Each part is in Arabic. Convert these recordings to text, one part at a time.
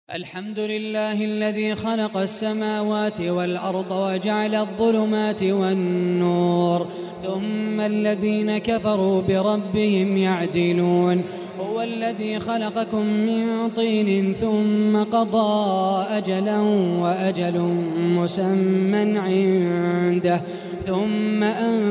الحمد لله الذي خلق السماوات والأرض وجعل الظلمات والنور، ثم الذين كفروا بربهم يعدلون. هو الذي خلقكم من طين ثم قضى أجلا وأجل مسمى عنده ثم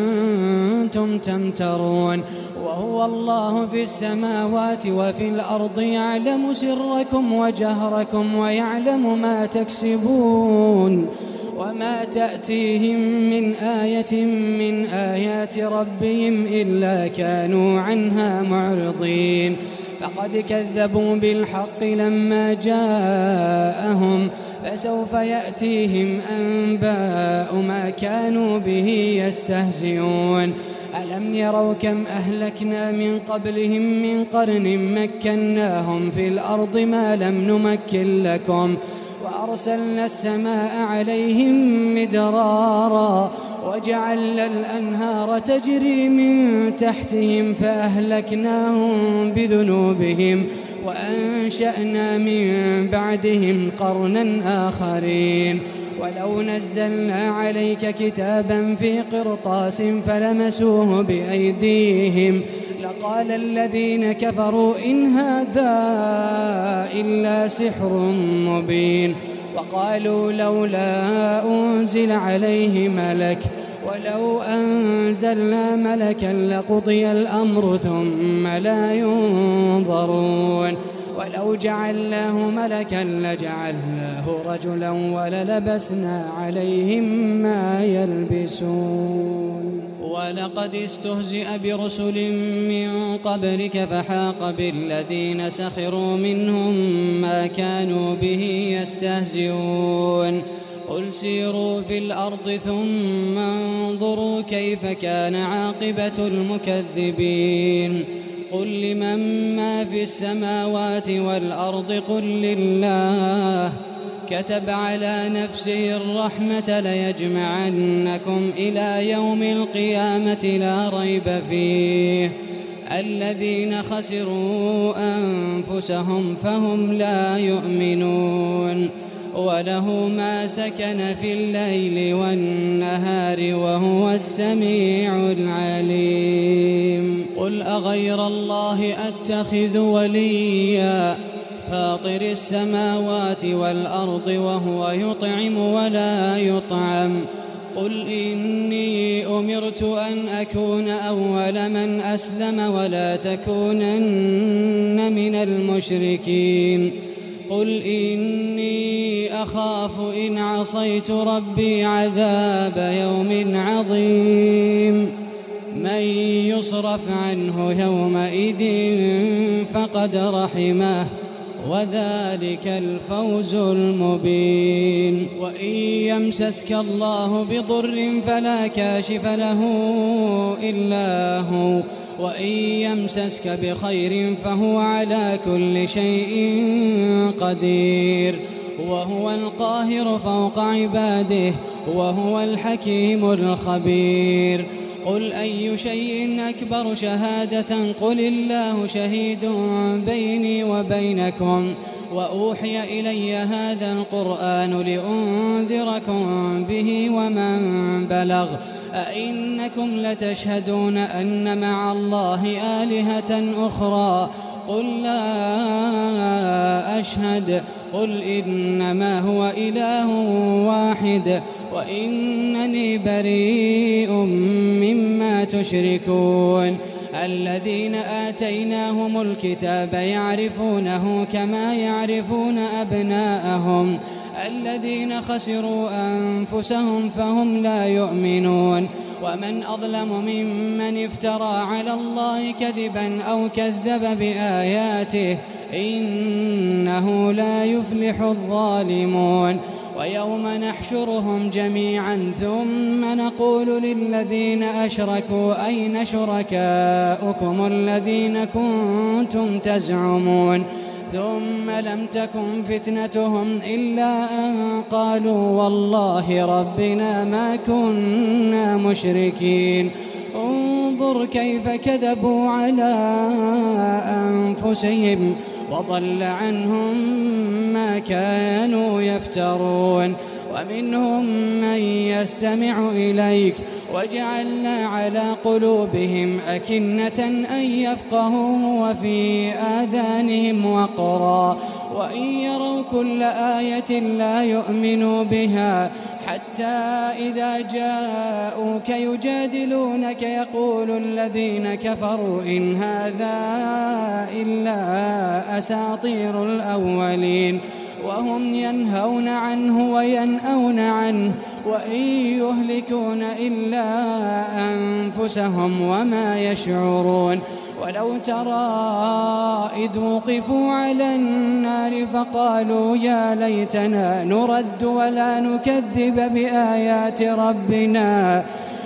أنتم تمترون. وهو الله في السماوات وفي الأرض يعلم سركم وجهركم ويعلم ما تكسبون. وما تأتيهم من آية من آيات ربهم إلا كانوا عنها معرضين. فقد كذبوا بالحق لما جاءهم، فسوف يأتيهم أنباء ما كانوا به يستهزئون. ألم يروا كم أهلكنا من قبلهم من قرن مكناهم في الأرض ما لم نمكن لكم، وأرسلنا السماء عليهم مدرارا وجعلنا الأنهار تجري من تحتهم فأهلكناهم بذنوبهم وأنشأنا من بعدهم قرنا آخرين. ولو نزلنا عليك كتابا في قرطاس فلمسوه بأيديهم لقال الذين كفروا إن هذا إلا سحر مبين. وقالوا لولا أنزل عليه ملك ولو أنزلنا ملكا لقضي الأمر ثم لا ينظرون. ولو جعلناه ملكا لجعلناه رجلا وللبسنا عليهم ما يلبسون. ولقد استهزئ برسل من قبلك فحاق بالذين سخروا منهم ما كانوا به يستهزئون. قل سيروا في الأرض ثم انظروا كيف كان عاقبة المكذبين. قل لمن ما في السماوات والأرض قل لله كتب على نفسه الرحمة ليجمعنكم إلى يوم القيامة لا ريب فيه. الذين خسروا أنفسهم فهم لا يؤمنون. وله ما سكن في الليل والنهار وهو السميع العليم. قل أغير الله أتخذ وليا فاطر السماوات والأرض وهو يطعم ولا يطعم. قل إني أمرت أن أكون أول من أسلم ولا تكونن من المشركين. قل إني أخاف إن عصيت ربي عذاب يوم عظيم. من يصرف عنه يومئذ فقد رحمه وذلك الفوز المبين. وإن يمسسك الله بضر فلا كاشف له إلا هو، وإن يمسسك بخير فهو على كل شيء قدير. وهو القاهر فوق عباده وهو الحكيم الخبير. قل أي شيء أكبر شهادة قل الله شهيد بيني وبينكم وأوحي إلي هذا القرآن لأنذركم به ومن بلغ. أئنكم لتشهدون أن مع الله آلهة أخرى قل لا أشهد. قل إنما هو إله واحد وإنني بريء مما تشركون. الذين آتيناهم الكتاب يعرفونه كما يعرفون أبناءهم. الذين خسروا أنفسهم فهم لا يؤمنون. ومن أظلم ممن افترى على الله كذبا أو كذب بآياته إنه لا يفلح الظالمون. ويوم نحشرهم جميعا ثم نقول للذين أشركوا أين شركاؤكم الذين كنتم تزعمون ثم لم تكن فتنتهم إلا أن قالوا والله ربنا ما كنا مشركين. انظر كيف كذبوا على أنفسهم وضل عنهم ما كانوا يفترون. ومنهم من يستمع إليك وجعلنا على قلوبهم أكنة أن يفقهوه وفي آذانهم وقرا وإن يروا كل آية لا يؤمنوا بها حتى إذا جاءوك يجادلونك يقول الذين كفروا إن هذا إلا أساطير الأولين وهم ينهون عنه وينأون عنه وإن يهلكون إلا أنفسهم وما يشعرون. ولو ترى إذ وقفوا على النار فقالوا يا ليتنا نرد ولا نكذب بآيات ربنا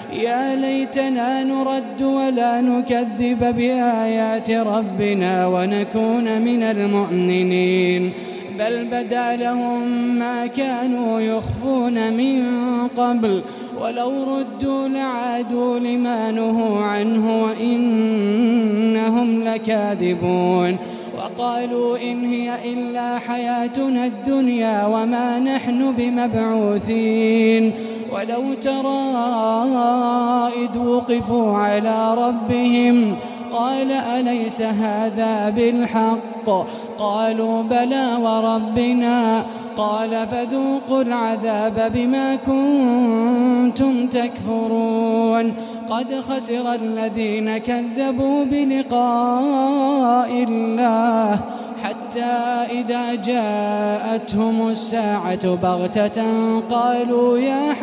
ونكون من المؤمنين بل بدا لهم ما كانوا يخفون من قبل ولو ردوا لعادوا لما نهوا عنه وإنهم لكاذبون. وقالوا إن هي إلا حياتنا الدنيا وما نحن بمبعوثين. ولو ترى إذ وقفوا على ربهم قال أليس هذا بالحق؟ قالوا بلى وربنا. قال فذوقوا العذاب بما كنتم تكفرون. قد خسر الذين كذبوا بلقاء الله حتى إذا جاءتهم الساعة بغتة قالوا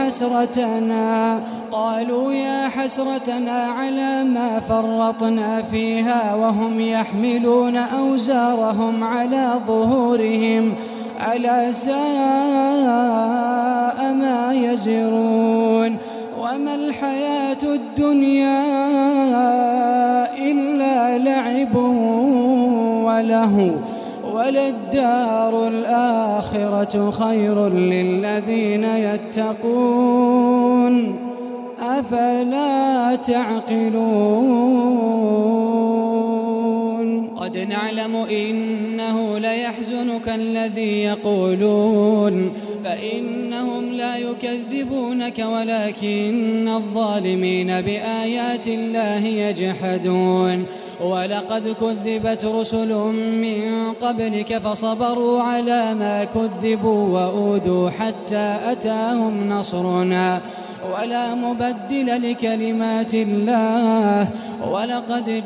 يا حسرتنا على ما فرطنا فيها وهم يحملون أوزارهم على ظهورهم ألا ساء ما يزرون. وما الحياة الدنيا إلا لعب وله وللدار الآخرة خير للذين يتقون أفلا تعقلون. قد نعلم إنه ليحزنك الذي يقولون فإنهم لا يكذبونك ولكن الظالمين بآيات الله يجحدون. ولقد كذبت رسل من قبلك فصبروا على ما كذبوا وأوذوا حتى أتاهم نصرنا ولا مبدل لكلمات الله. ولقد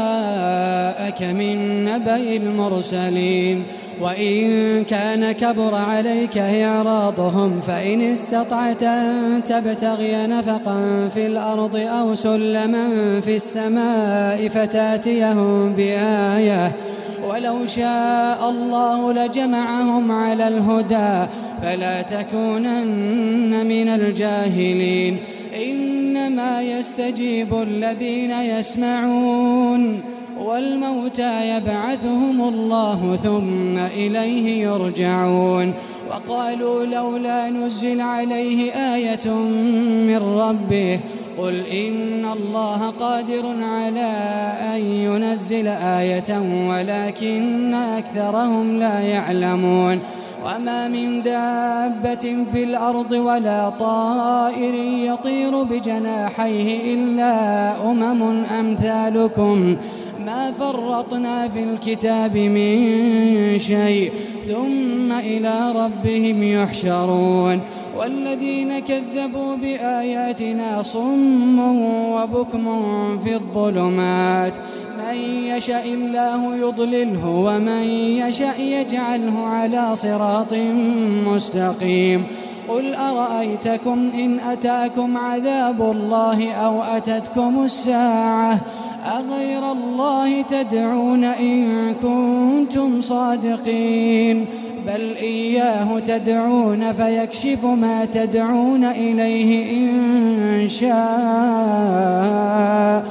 جاءك من نبأ المرسلين وإن كان كبر عليك إعراضهم فإن استطعت أن تبتغي نفقا في الأرض أو سلما في السماء فتاتيهم بآية ولو شاء الله لجمعهم على الهدى فلا تكونن من الجاهلين. إنما يستجيب الذين يسمعون والموتى يبعثهم الله ثم إليه يرجعون. وقالوا لولا نزل عليه آية من ربه قل إن الله قادر على أن ينزل آية ولكن أكثرهم لا يعلمون. وما من دابة في الأرض ولا طائر يطير بجناحيه إلا أمم أمثالكم ما فرطنا في الكتاب من شيء ثم إلى ربهم يحشرون. والذين كذبوا بآياتنا صم وبكم في الظلمات من يشاء الله يضلله ومن يشاء يجعله على صراط مستقيم. قل أرأيتكم إن أتاكم عذاب الله أو أتتكم الساعة أغير الله تدعون إن كنتم صادقين بل إياه تدعون فيكشف ما تدعون إليه إن شاء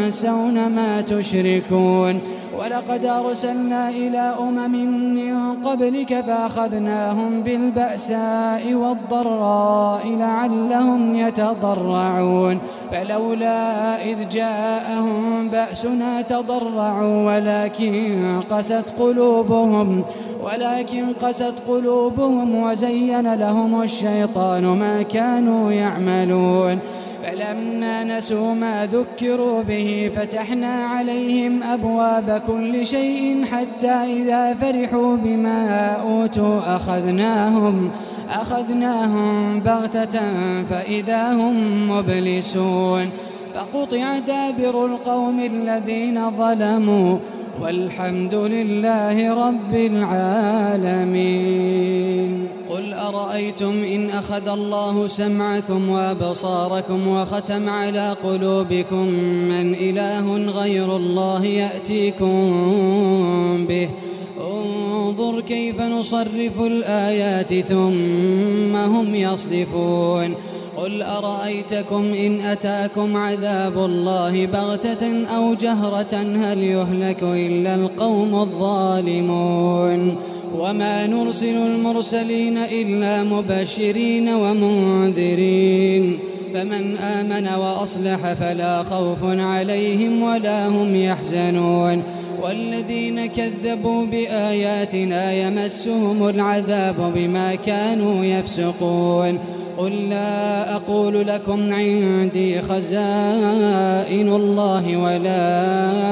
وتنسون ما تشركون. ولقد أرسلنا إلى أمم من قبلك فأخذناهم بالبأساء والضراء لعلهم يتضرعون فلولا إذ جاءهم بأسنا تضرعوا ولكن قست قلوبهم وزين لهم الشيطان ما كانوا يعملون فلما نسوا ما ذكروا به فتحنا عليهم أبواب كل شيء حتى إذا فرحوا بما أوتوا أخذناهم بغتة فإذا هم مبلسون فقطع دابر القوم الذين ظلموا والحمد لله رب العالمين. قل أرأيتم إن أخذ الله سمعكم وأبصاركم وختم على قلوبكم من إله غير الله يأتيكم به انظر كيف نصرف الآيات ثم هم يصدفون. قل أرأيتكم إن أتاكم عذاب الله بغتة أو جهرة هل يهلك إلا القوم الظالمون وما نرسل المرسلين إلا مبشرين ومنذرين فمن آمن وأصلح فلا خوف عليهم ولا هم يحزنون والذين كذبوا بآياتنا يمسهم العذاب بما كانوا يفسقون. قل لا أقول لكم عندي خزائن الله ولا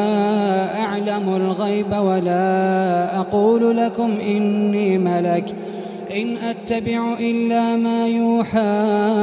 أعلم الغيب ولا أقول لكم إني ملك إن أتبع إلا ما يوحى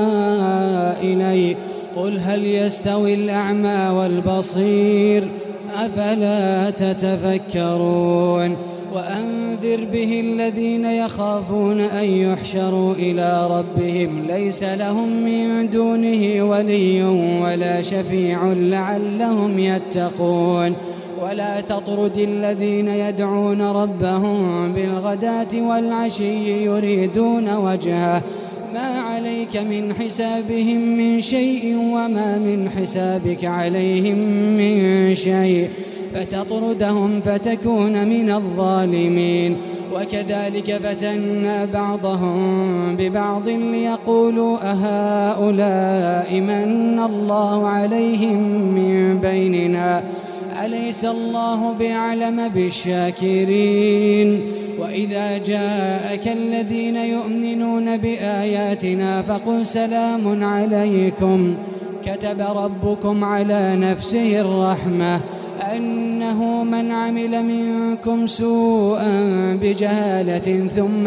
إلي قل هل يستوي الأعمى والبصير أفلا تتفكرون. وأنذر به الذين يخافون أن يحشروا إلى ربهم ليس لهم من دونه ولي ولا شفيع لعلهم يتقون. ولا تطرد الذين يدعون ربهم بالغداة والعشي يريدون وجهه ما عليك من حسابهم من شيء وما من حسابك عليهم من شيء فتطردهم فتكون من الظالمين. وكذلك فتنا بعضهم ببعض ليقولوا أهؤلاء من الله عليهم من بيننا أليس الله بأعلم بالشاكرين. وإذا جاءك الذين يؤمنون بآياتنا فقل سلام عليكم كتب ربكم على نفسه الرحمة أنه من عمل منكم سوءا بجهالة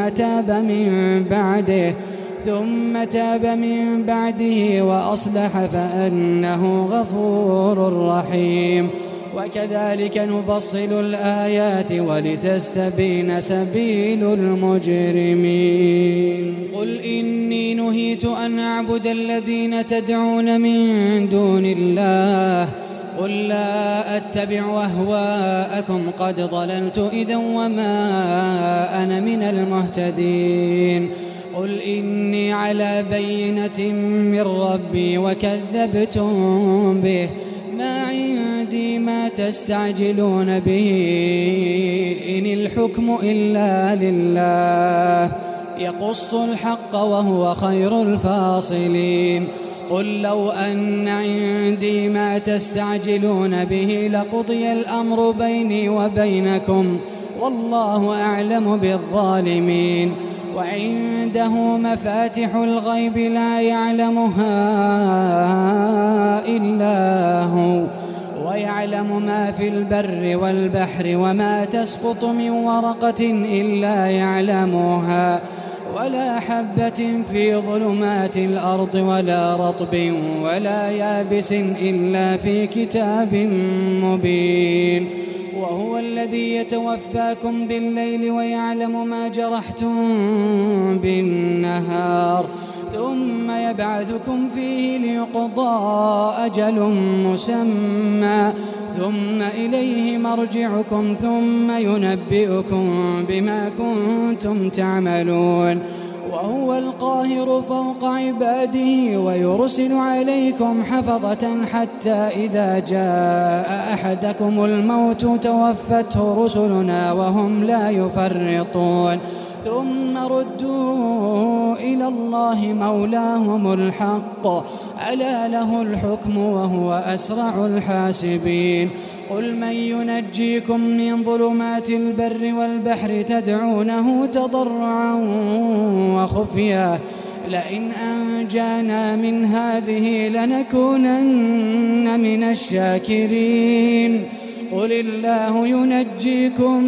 ثم تاب من بعده وأصلح فأنه غفور رحيم. وكذلك نفصل الآيات ولتستبين سبيل المجرمين. قل إني نهيت أن أعبد الذين تدعون من دون الله قل لا أتبع أهواءكم قد ضللت إذا وما أنا من المهتدين. قل إني على بينة من ربي وكذبتم به ما عندي ما تستعجلون به إن الحكم إلا لله يقص الحق وهو خير الفاصلين. قل لو أن عندي ما تستعجلون به لقضي الأمر بيني وبينكم والله أعلم بالظالمين. وعنده مفاتح الغيب لا يعلمها إلا هو ويعلم ما في البر والبحر وما تسقط من ورقة إلا يعلمها ولا حبة في ظلمات الأرض ولا رطب ولا يابس إلا في كتاب مبين. وهو الذي يتوفاكم بالليل ويعلم ما جرحتم بالنهار ثم يبعثكم فيه ليقضى أجل مسمى ثم إليه مرجعكم ثم ينبئكم بما كنتم تعملون. وهو القاهر فوق عباده ويرسل عليكم حفظة حتى إذا جاء أحدكم الموت توفته رسلنا وهم لا يفرطون ثم ردوا إلى الله مولاهم الحق ألا له الحكم وهو أسرع الحاسبين قل من ينجيكم من ظلمات البر والبحر تدعونه تضرعا وخفيا لئن أنجانا من هذه لنكونن من الشاكرين قل الله ينجيكم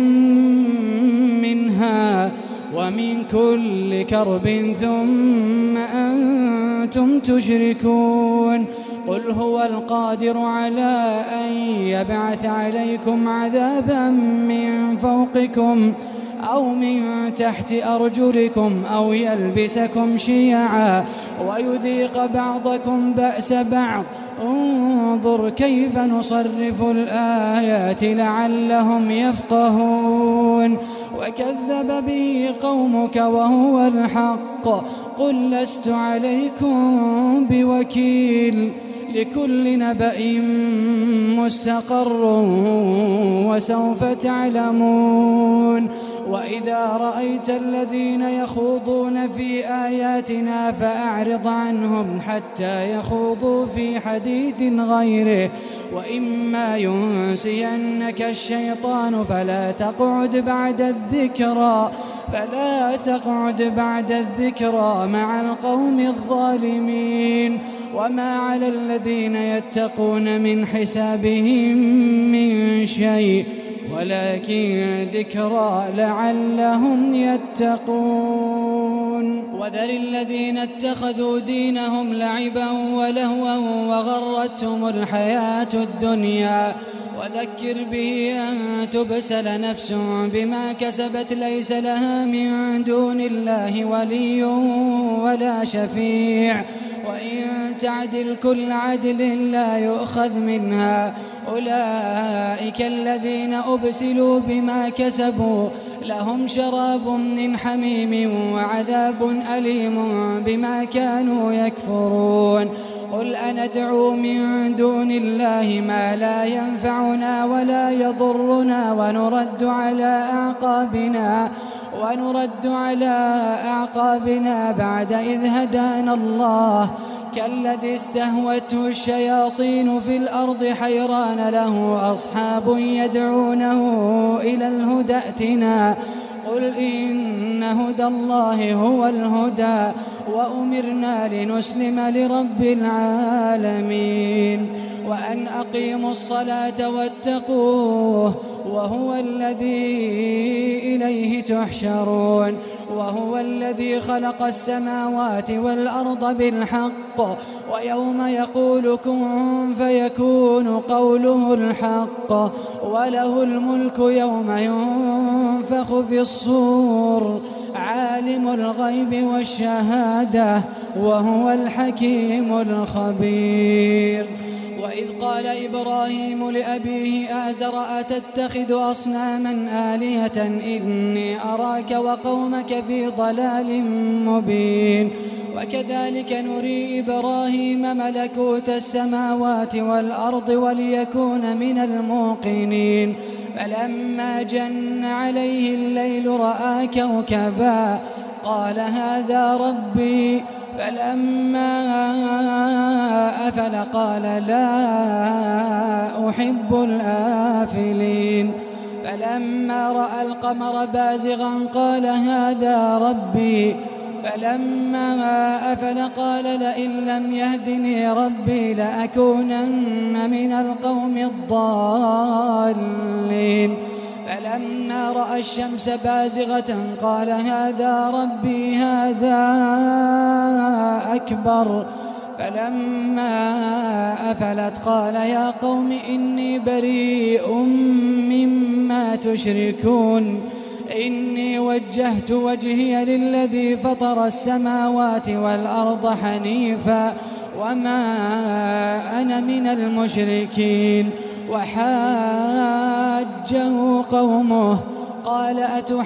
منها ومن كل كرب ثم أنتم تشركون قل هو القادر على أن يبعث عليكم عذابا من فوقكم أو من تحت أرجلكم أو يلبسكم شيعا ويذيق بعضكم بأس بعض انظر كيف نصرف الآيات لعلهم يفقهون وكذب به قومك وهو الحق قل لست عليكم بوكيل لكل نبأ مستقر وسوف تعلمون وإذا رأيت الذين يخوضون في آياتنا فأعرض عنهم حتى يخوضوا في حديث غيره وإما ينسينك الشيطان فلا تقعد بعد الذكرى مع القوم الظالمين وما على الذين يتقون من حسابهم من شيء ولكن ذكرى لعلهم يتقون وذر الذين اتخذوا دينهم لعبا ولهوا وغرتهم الحياة الدنيا وذكر به أن تبسل نفس بما كسبت ليس لها من دون الله ولي ولا شفيع وإن تعدل كل عدل لا يؤخذ منها أولئك الذين أبسلوا بما كسبوا لهم شراب من حميم وعذاب أليم بما كانوا يكفرون قل أندعو من دون الله ما لا ينفعنا ولا يضرنا ونرد على أعقابنا بعد إذ هدانا الله كالذي استهوته الشياطين في الأرض حيران له أصحاب يدعونه إلى الهدى ائتنا قل إن هدى الله هو الهدى وأمرنا لنسلم لرب العالمين وأن أقيموا الصلاة واتقوه وهو الذي إليه تحشرون وهو الذي خلق السماوات والأرض بالحق ويوم يقول كن فيكون قوله الحق وله الملك يوم ينفخ في الصور عالم الغيب والشهادة وهو الحكيم الخبير وإذ قال إبراهيم لأبيه آزر أتتخذ أصناما آلهة إني أراك وقومك في ضلال مبين وكذلك نري إبراهيم ملكوت السماوات والأرض وليكون من الموقنين فلما جن عليه الليل رأى كوكبا قال هذا ربي فلما أفل قال لا أحب الآفلين فلما رأى القمر بازغا قال هذا ربي فلما أفل قال لئن لم يهدني ربي لأكونن من القوم الضالين فلما رأى الشمس بازغة قال هذا ربي هذا أكبر فلما أفلت قال يا قوم إني بريء مما تشركون إني وجهت وجهي للذي فطر السماوات والأرض حنيفا وما أنا من المشركين وحاجه قومه قال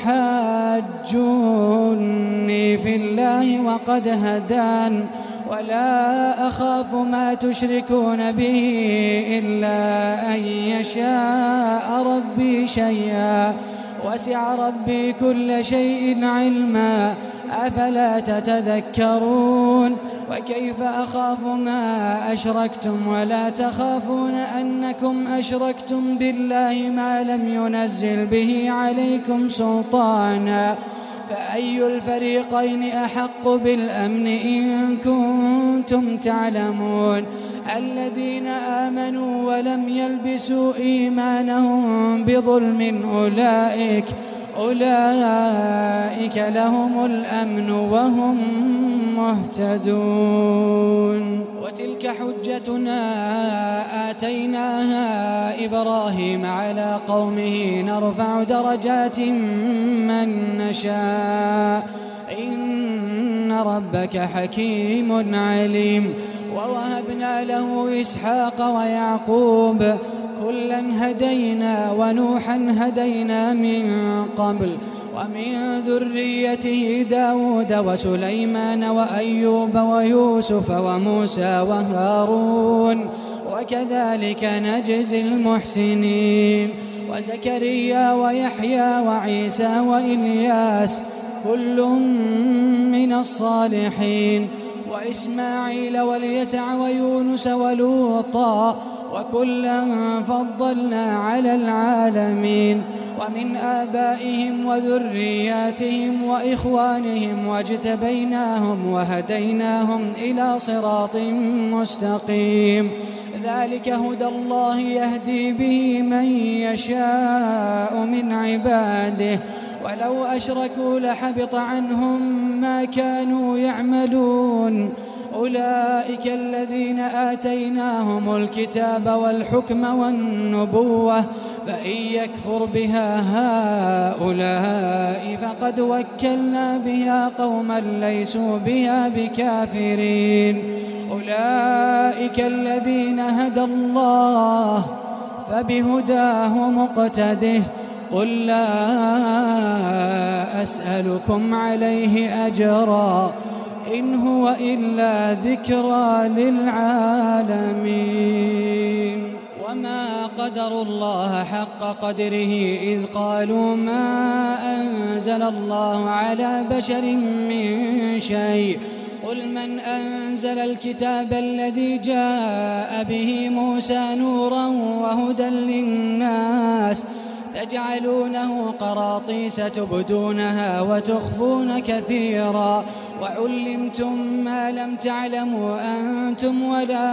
أتحاجوني في الله وقد هدان ولا أخاف ما تشركون به إلا أن يشاء ربي شيئا وسع ربي كل شيء علما أفلا تتذكرون وكيف أخاف ما أشركتم ولا تخافون أنكم أشركتم بالله ما لم ينزل به عليكم سلطانا فأي الفريقين أحق بالأمن إن كنتم تعلمون الذين آمنوا ولم يلبسوا إيمانهم بظلم أولئك لهم الأمن وهم مهتدون وتلك حجتنا آتيناها إبراهيم على قومه نرفع درجات من نشاء إن ربك حكيم عليم ووهبنا له إسحاق ويعقوب كلا هدينا ونوحا هدينا من قبل ومن ذريته داود وسليمان وأيوب ويوسف وموسى وهارون وكذلك نجزي المحسنين وزكريا ويحيى وعيسى وإلياس كل من الصالحين وإسماعيل واليسع ويونس ولوطا وكلا فضلنا على العالمين ومن آبائهم وذرياتهم وإخوانهم واجتبيناهم وهديناهم إلى صراط مستقيم ذلك هدى الله يهدي به من يشاء من عباده ولو أشركوا لحبط عنهم ما كانوا يعملون أولئك الذين آتيناهم الكتاب والحكم والنبوة فإن يكفر بها هؤلاء فقد وكلنا بها قوما ليسوا بها بكافرين أولئك الذين هدى الله فبهداه مقتده قل لا أسألكم عليه أجرا إن هو إلا ذكرى للعالمين وما قدروا الله حق قدره إذ قالوا ما أنزل الله على بشر من شيء قل من أنزل الكتاب الذي جاء به موسى نورا وهدى للناس تجعلونه قراطيس تبدونها وتخفون كثيرا وعلمتم ما لم تعلموا أنتم ولا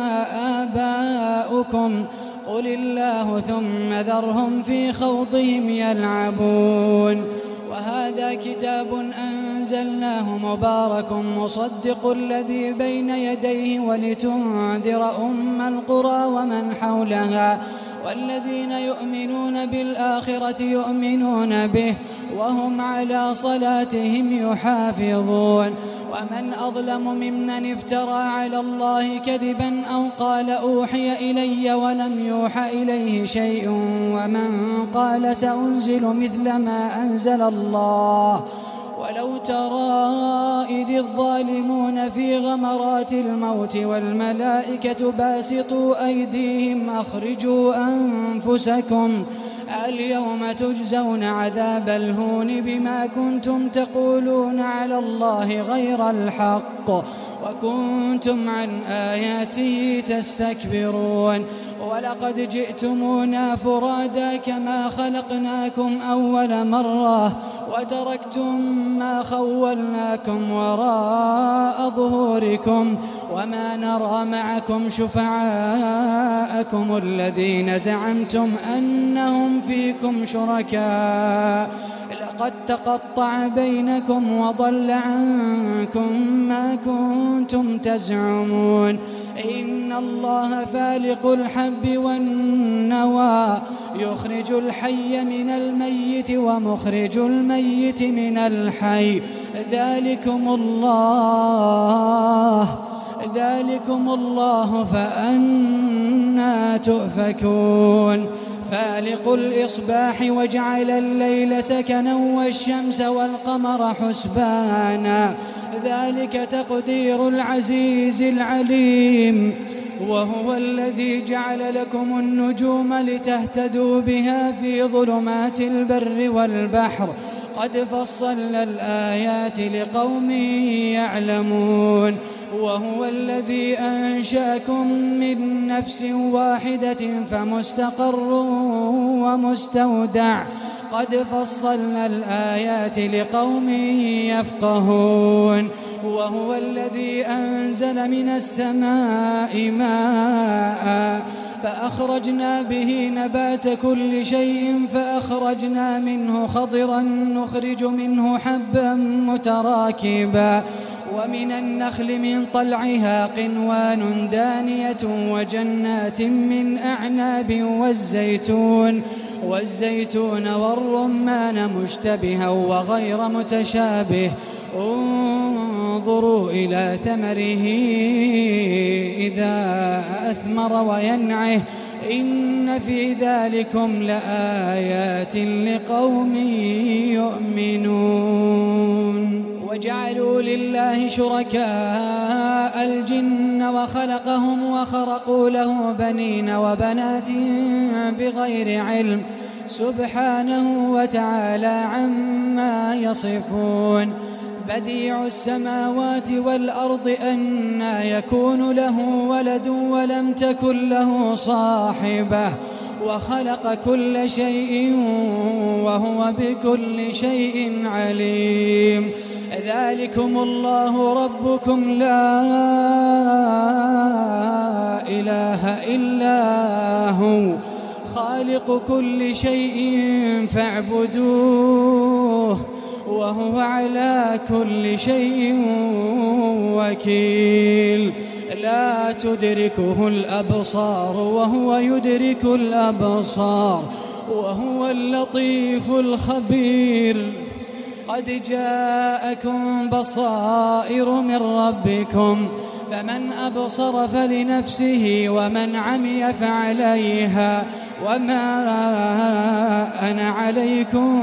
آباؤكم قل الله ثم ذرهم في خوضهم يلعبون وهذا كتاب أنزلناه مبارك مصدق الذي بين يديه ولتنذر أم القرى ومن حولها والذين يؤمنون بالآخرة يؤمنون به وهم على صلاتهم يحافظون ومن أظلم ممن افترى على الله كذبا أو قال أوحي إلي ولم يوحى إليه شيء ومن قال سأنزل مثل ما أنزل الله ولو ترى إذ الظالمون في غمرات الموت والملائكة باسطوا أيديهم أخرجوا أنفسكم اليوم تجزون عذاب الهون بما كنتم تقولون على الله غير الحق وكنتم عن آياته تستكبرون ولقد جئتمونا فرادا كما خلقناكم أول مرة وتركتم ما خولناكم وراء ظهوركم وما نرى معكم شفعاءكم الذين زعمتم أنهم فيكم شركاء لقد تقطع بينكم وضل عنكم ما كنتم تزعمون إن الله فالق الحب والنوى يخرج الحي من الميت ومخرج الميت من الحي ذلكم الله فأنى تؤفكون فالق الإصباح وجعل الليل سكنا والشمس والقمر حسبانا ذلك تقدير العزيز العليم وهو الذي جعل لكم النجوم لتهتدوا بها في ظلمات البر والبحر قد فصلنا الآيات لقوم يعلمون وهو الذي أنشأكم من نفس واحدة فمستقر ومستودع قد فصلنا الآيات لقوم يفقهون وهو الذي أنزل من السماء ماء فأخرجنا به نبات كل شيء فأخرجنا منه خضرا نخرج منه حبا متراكبا ومن النخل من طلعها قنوان دانية وجنات من أعناب والزيتون والرمان مشتبها وغير متشابه انظروا إلى ثمره إذا أثمر وينعه إن في ذلكم لآيات لقوم يؤمنون وجعلوا لله شركاء الجن وخلقهم وخرقوا له بنين وبنات بغير علم سبحانه وتعالى عما يصفون بديع السماوات والأرض أنى يكون له ولد ولم تكن له صاحبة وخلق كل شيء وهو بكل شيء عليم ذلكم الله ربكم لا إله إلا هو خالق كل شيء فاعبدوه وهو على كل شيء وكيل لا تدركه الأبصار وهو يدرك الأبصار وهو اللطيف الخبير قد جاءكم بصائر من ربكم فمن أبصر فلنفسه ومن عمي فعليها وما أنا عليكم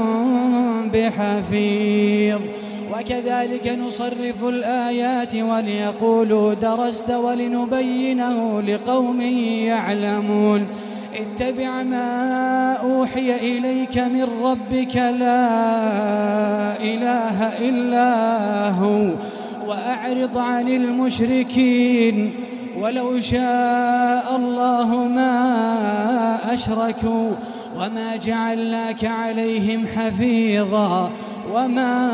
بحفيظ وكذلك نصرف الآيات وليقولوا درست ولنبينه لقوم يعلمون اتبع ما أوحي إليك من ربك لا إله إلا هو وأعرض عن المشركين ولو شاء الله ما أشركوا وما جعلناك عليهم حفيظا وما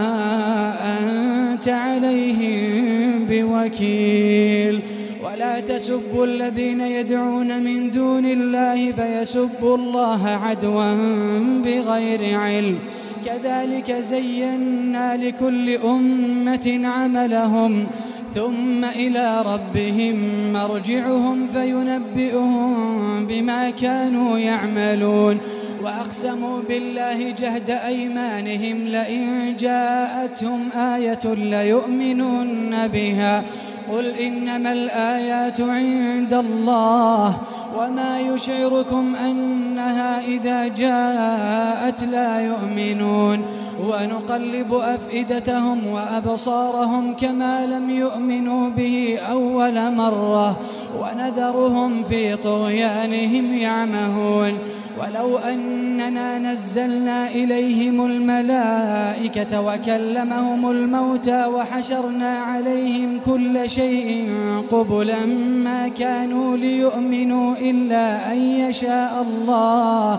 أنت عليهم بوكيل ولا تسبوا الذين يدعون من دون الله فيسبوا الله عدوا بغير علم كذلك زينا لكل أمة عملهم ثم إلى ربهم مرجعهم فينبئهم بما كانوا يعملون وأقسموا بالله جهد أيمانهم لئن جاءتهم آية ليؤمنون بها قل إنما الآيات عند الله وما يشعركم أنها إذا جاءت لا يؤمنون ونقلب أفئدتهم وأبصارهم كما لم يؤمنوا به أول مرة ونذرهم في طغيانهم يعمهون ولو أننا نزلنا إليهم الملائكة وكلمهم الموتى وحشرنا عليهم كل شيء قبلا ما كانوا ليؤمنوا إلا أن يشاء الله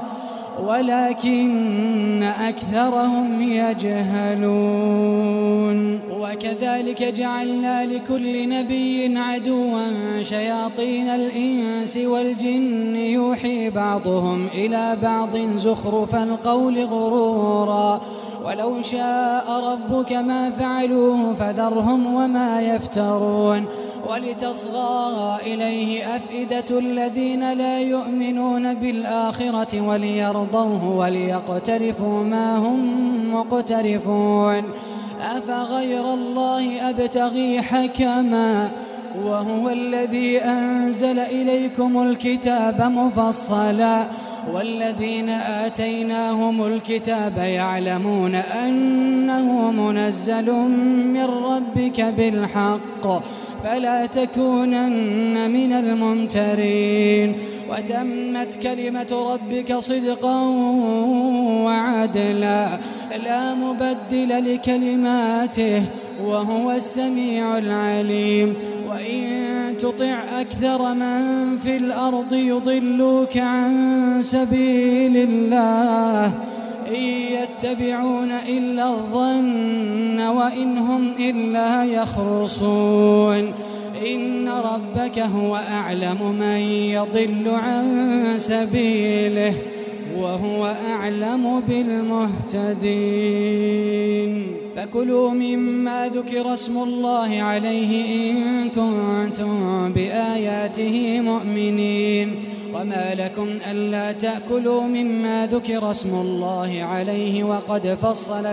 ولكن أكثرهم يجهلون وكذلك جعلنا لكل نبي عدوا شياطين الإنس والجن يوحي بعضهم إلى بعض زخرف القول غرورا ولو شاء ربك ما فعلوه فذرهم وما يفترون ولتصغى إليه أفئدة الذين لا يؤمنون بالآخرة وليرضوه وليقترفوا ما هم مقترفون أفغير الله أبتغي حكما وهو الذي أنزل إليكم الكتاب مفصلا والذين آتيناهم الكتاب يعلمون أنه منزل من ربك بالحق فلا تكونن من الممترين وتمت كلمة ربك صدقا وعدلا لا مبدل لكلماته وهو السميع العليم وإن تطع أكثر من في الأرض يضلوك عن سبيل الله إن يتبعون إلا الظن وإن هم إلا يخرصون إن ربك هو أعلم من يضل عن سبيله وهو أعلم بالمهتدين فكلوا مما ذكر اسم الله عليه إن كنتم بآياته مؤمنين وما لكم ألا تأكلوا مما ذكر اسم الله عليه وقد فصل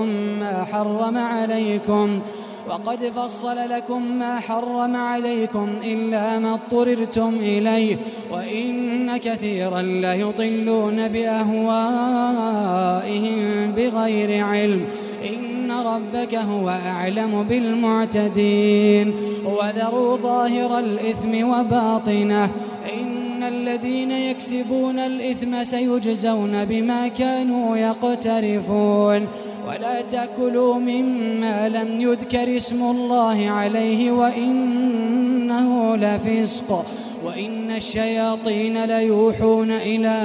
لكم ما حرم عليكم إلا ما اضطررتم إليه وإن كثيرا ليضلون بأهوائهم بغير علم إن ربك هو أعلم بالمعتدين وذروا ظاهر الإثم وباطنه إن الذين يكسبون الإثم سيجزون بما كانوا يقترفون ولا تأكلوا مما لم يذكر اسم الله عليه وإنه لفسق وإن الشياطين ليوحون إلى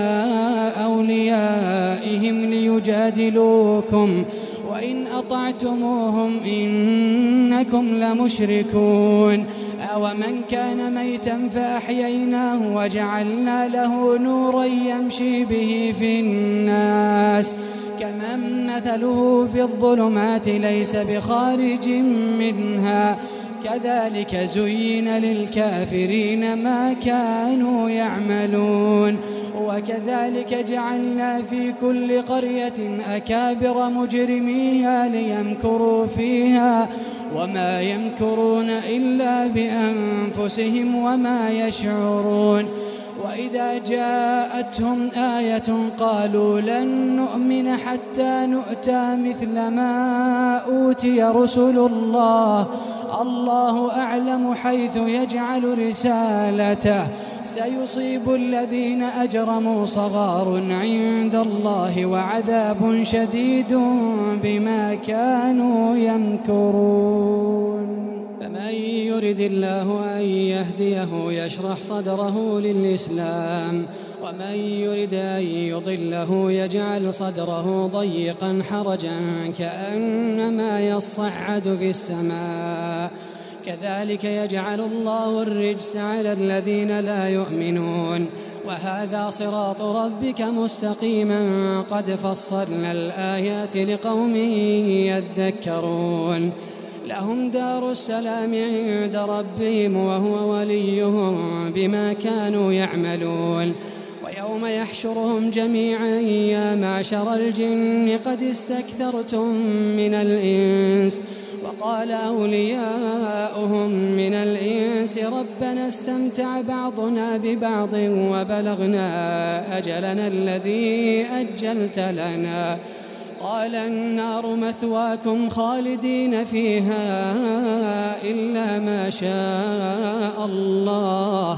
أوليائهم ليجادلوكم وإن أطعتموهم إنكم لمشركون أومن كان ميتا فأحييناه وجعلنا له نورا يمشي به في الناس كمن مثله في الظلمات ليس بخارج منها كذلك زين للكافرين ما كانوا يعملون وكذلك جعلنا في كل قرية أكابر مجرميها ليمكروا فيها وما يمكرون إلا بأنفسهم وما يشعرون وإذا جاءتهم آية قالوا لن نؤمن حتى نؤتى مثل ما أوتي رسل الله أعلم حيث يجعل رسالته سيصيب الذين أجرموا صغار عند الله وعذاب شديد بما كانوا يمكرون فمن يرد الله أن يهديه يشرح صدره للإسلام ومن يرد أن يضله يجعل صدره ضيقا حرجا كأنما يصعد في السماء كذلك يجعل الله الرجس على الذين لا يؤمنون وهذا صراط ربك مستقيما قد فصلنا الآيات لقوم يذكرون لهم دار السلام عند ربهم وهو وليهم بما كانوا يعملون ويوم يحشرهم جميعا يا معشر الجن قد استكثرتم من الإنس وقال أولياؤهم من الإنس ربنا استمتع بعضنا ببعض وبلغنا أجلنا الذي أجلت لنا قال النار مثواكم خالدين فيها إلا ما شاء الله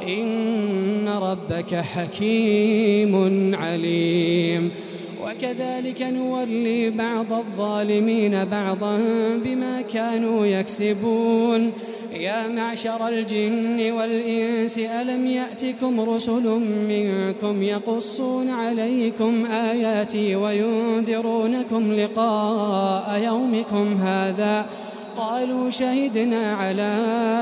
إن ربك حكيم عليم وكذلك نولي بعض الظالمين بعضا بما كانوا يكسبون يا معشر الجن والإنس ألم يأتكم رسل منكم يقصون عليكم آياتي وينذرونكم لقاء يومكم هذا قالوا شهدنا على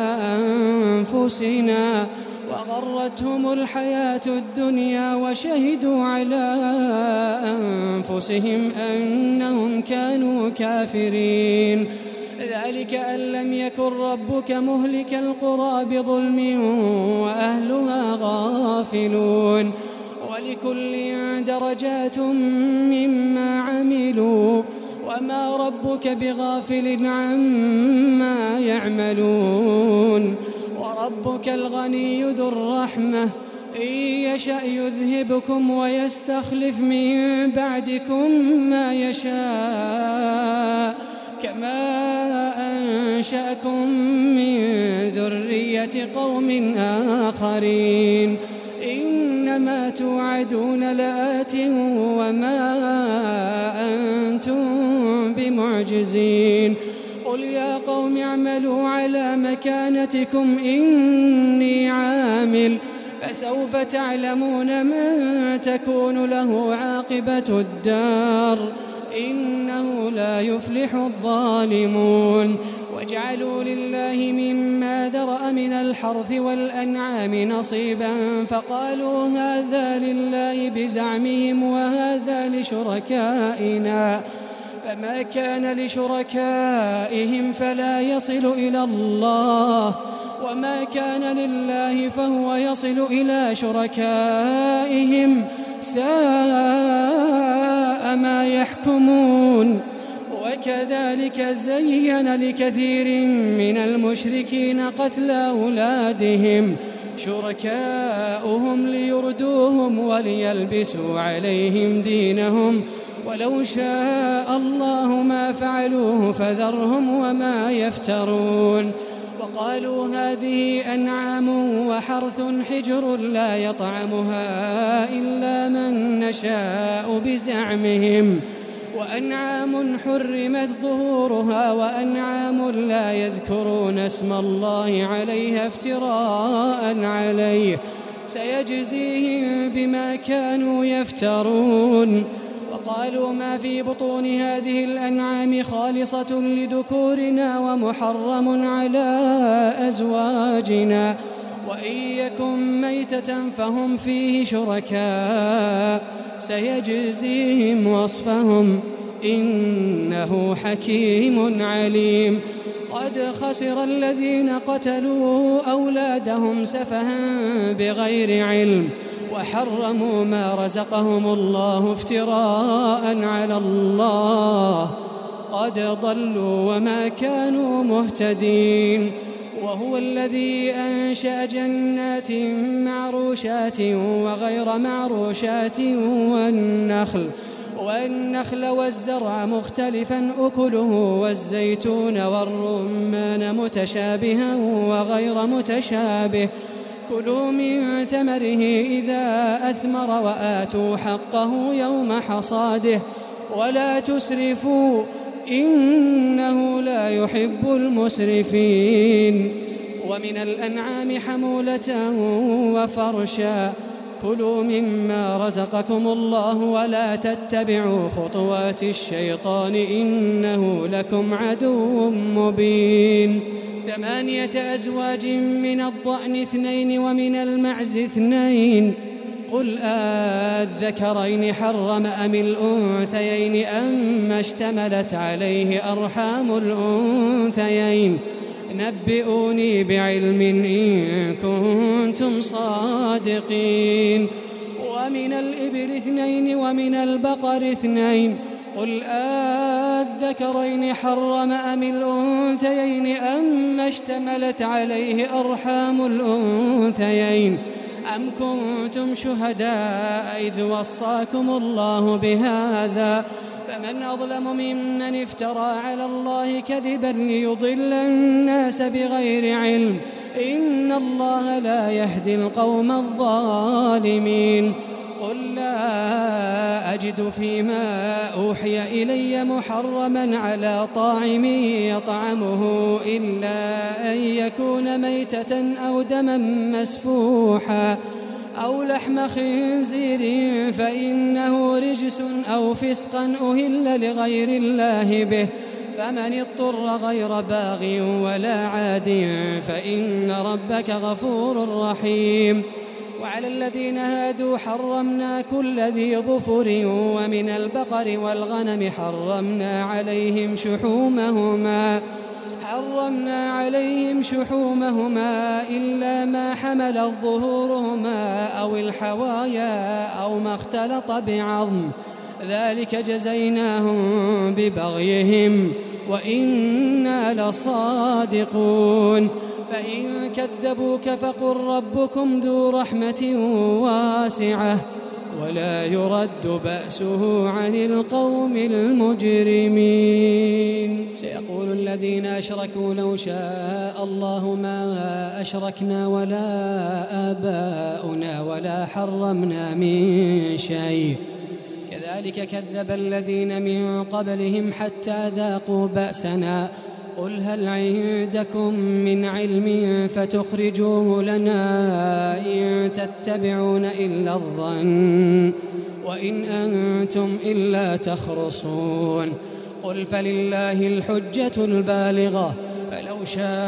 أنفسنا وغرتهم الحياة الدنيا وشهدوا على أنفسهم أنهم كانوا كافرين ذلك أن لم يكن ربك مهلك القرى بظلم وأهلها غافلون ولكل درجات مما عملوا وما ربك بغافل عما يعملون وربك الغني ذو الرحمة إن يشأ يذهبكم ويستخلف من بعدكم ما يشاء كما أنشأكم من ذرية قوم آخرين إنما توعدون لآت وما أنتم بمعجزين قل يا قوم اعملوا على مكانتكم إني عامل فسوف تعلمون من تكون له عاقبة الدار إنه لا يفلح الظالمون وجعلوا لله مما ذرأ من الحرث والأنعام نصيبا فقالوا هذا لله بزعمهم وهذا لشركائنا فما كان لشركائهم فلا يصل إلى الله وما كان لله فهو يصل إلى شركائهم ساء ما يحكمون وكذلك زين لكثير من المشركين قتل أولادهم شركاؤهم ليردوهم وليلبسوا عليهم دينهم ولو شاء الله ما فعلوه فذرهم وما يفترون وقالوا هذه أنعام وحرث حجر لا يطعمها إلا من نشاء بزعمهم وأنعام حرمت ظهورها وأنعام لا يذكرون اسم الله عليها افتراء عليه سيجزيهم بما كانوا يفترون وقالوا ما في بطون هذه الأنعام خالصة لذكورنا ومحرم على أزواجنا وإن يكن ميتة فهم فيه شركاء سيجزيهم وصفهم إنه حكيم عليم قد خسر الذين قتلوا أولادهم سفها بغير علم وحرموا ما رزقهم الله افتراء على الله قد ضلوا وما كانوا مهتدين وهو الذي أنشأ جنات معروشات وغير معروشات والنخل والزرع مختلفا أكله والزيتون والرمان متشابها وغير متشابه كلوا من ثمره إذا أثمر وآتوا حقه يوم حصاده ولا تسرفوا إنه لا يحب المسرفين ومن الأنعام حمولة وفرشا كلوا مما رزقكم الله ولا تتبعوا خطوات الشيطان إنه لكم عدو مبين 8 أزواج من الضأن 2 ومن المعز 2 قل الذكرين حرم أم الأنثيين أما اشتملت عليه أرحام الأنثيين نبئوني بعلم إن كنتم صادقين ومن الإبل 2 ومن البقر 2 قل الذكرين حرم أم الأنثيين أما اشتملت عليه أرحام الأنثيين أم كنتم شهداء إذ وصاكم الله بهذا فمن أظلم ممن افترى على الله كذبا ليضل الناس بغير علم إن الله لا يهدي القوم الظالمين قل لا أجد فيما أوحي إلي محرما على طاعم يطعمه إلا أن يكون ميتة أو دما مسفوحا أو لحم خنزير فإنه رجس أو فسقا أهل لغير الله به فمن اضطر غير باغ ولا عاد فإن ربك غفور رحيم وعلى الذين هادوا حرمنا كل ذي ظفر ومن البقر والغنم حرمنا عليهم شحومهما إلا ما حملت ظهورهما أو الحوايا أو ما اختلط بعظم ذلك جزيناهم ببغيهم وإنا لصادقون. فإن كذبوك فقل ربكم ذو رحمة واسعة ولا يرد بأسه عن القوم المجرمين. سيقول الذين أشركوا لو شاء الله ما أشركنا ولا آباؤنا ولا حرمنا من شيء كذلك كذب الذين من قبلهم حتى ذاقوا بأسنا قل هل عندكم من علم فتخرجوه لنا إن تتبعون إلا الظن وإن أنتم إلا تخرصون. قل فلله الحجة البالغة فلو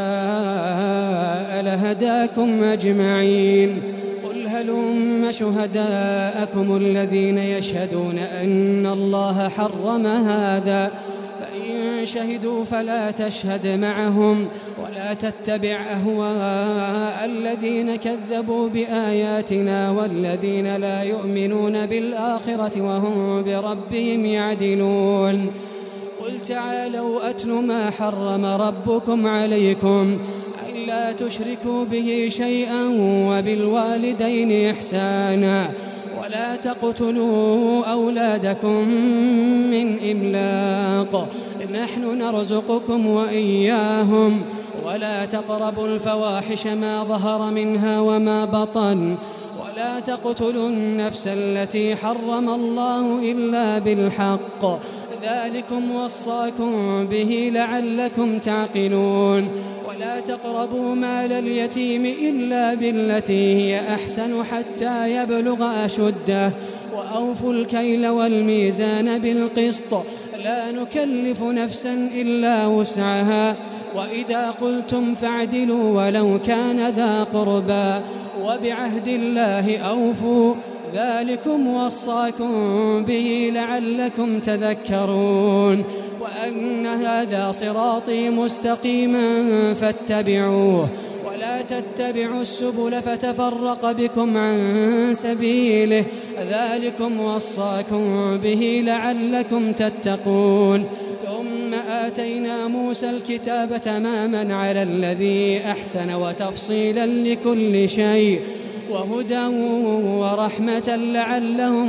شاء لهداكم أجمعين. قل هلم شهداءكم الذين يشهدون أن الله حرم هذا فإن شهدوا فلا تشهد معهم ولا تتبع أهواء الذين كذبوا بآياتنا والذين لا يؤمنون بالآخرة وهم بربهم يعدلون. قل تعالوا أتل ما حرم ربكم عليكم ألا تشركوا به شيئا وبالوالدين إحسانا ولا تقتلوا أولادكم من إملاق نحن نرزقكم وإياهم ولا تقربوا الفواحش ما ظهر منها وما بطن ولا تقتلوا النفس التي حرم الله إلا بالحق ذلكم وصاكم به لعلكم تعقلون. ولا تقربوا مال اليتيم إلا بالتي هي أحسن حتى يبلغ أشده وأوفوا الكيل والميزان بالقسط لا نكلف نفسا إلا وسعها وإذا قلتم فاعدلوا ولو كان ذا قربى وبعهد الله أوفوا ذلكم وصاكم به لعلكم تذكرون. وأن هذا صراطي مستقيما فاتبعوه ولا تتبعوا السبل فتفرق بكم عن سبيله ذلكم وصاكم به لعلكم تتقون. ثم آتينا موسى الكتاب تماما على الذي أحسن وتفصيلا لكل شيء وهدى ورحمة لعلهم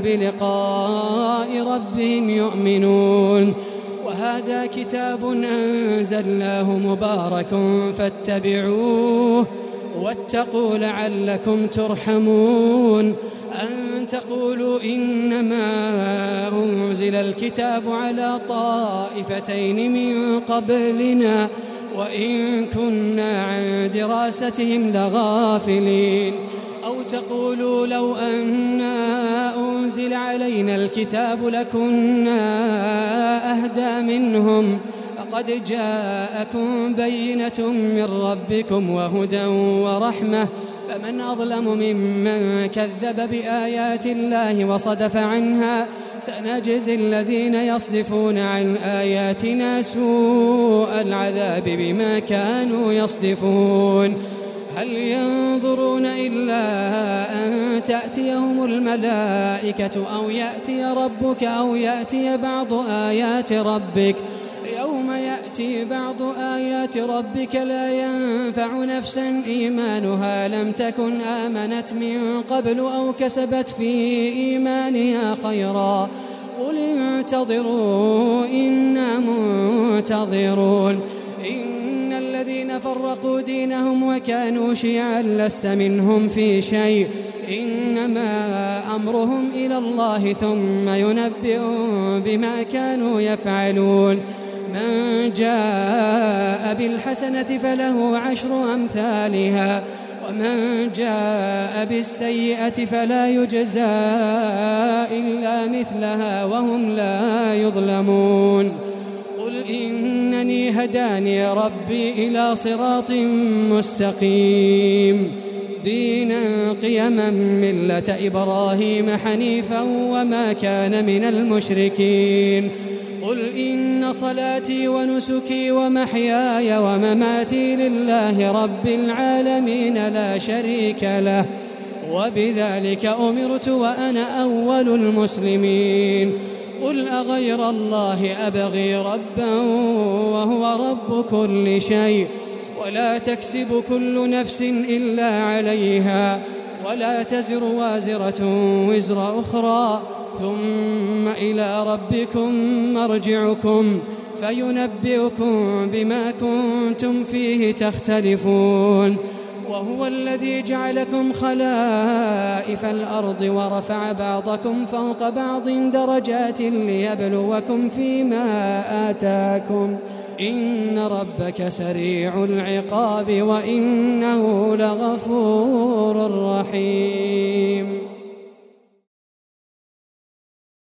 بلقاء ربهم يؤمنون. وهذا كتاب أنزلناه مبارك فاتبعوه واتقوا لعلكم ترحمون. أن تقولوا إنما أنزل الكتاب على طائفتين من قبلنا وإن كنا عن دراستهم لغافلين أو تقولوا لو أنا أنزل علينا الكتاب لكنا أهدى منهم فقد جاءكم بينة من ربكم وهدى ورحمة فمن أظلم ممن كذب بآيات الله وصدف عنها سنجزي الذين يصدفون عن آياتنا سوء العذاب بما كانوا يصدفون. هل ينظرون إلا أن تأتيهم الملائكة أو يأتي ربك أو يأتي بعض آيات ربك يوم يأتي بعض آيات ربك لا ينفع نفسا إيمانها لم تكن آمنت من قبل أو كسبت في إيمانها خيرا قل انتظروا إنا منتظرون. إن الذين فرقوا دينهم وكانوا شيعا لست منهم في شيء إنما أمرهم إلى الله ثم ينبئهم بما كانوا يفعلون. من جاء بالحسنة فله 10 أمثالها ومن جاء بالسيئة فلا يجزى إلا مثلها وهم لا يظلمون. قل إنني هداني ربي إلى صراط مستقيم دينا قيما ملة إبراهيم حنيفا وما كان من المشركين. قل إن صلاتي ونسكي ومحياي ومماتي لله رب العالمين لا شريك له وبذلك أمرت وأنا أول المسلمين. قل أغير الله أبغي ربا وهو رب كل شيء ولا تكسب كل نفس إلا عليها ولا تزر وازرة وزر أخرى ثم إلى ربكم مرجعكم فينبئكم بما كنتم فيه تختلفون وهو الذي جعلكم خلائف الأرض ورفع بعضكم فوق بعض درجات ليبلوكم فيما آتاكم إن ربك سريع العقاب وإنه لغفور رحيم.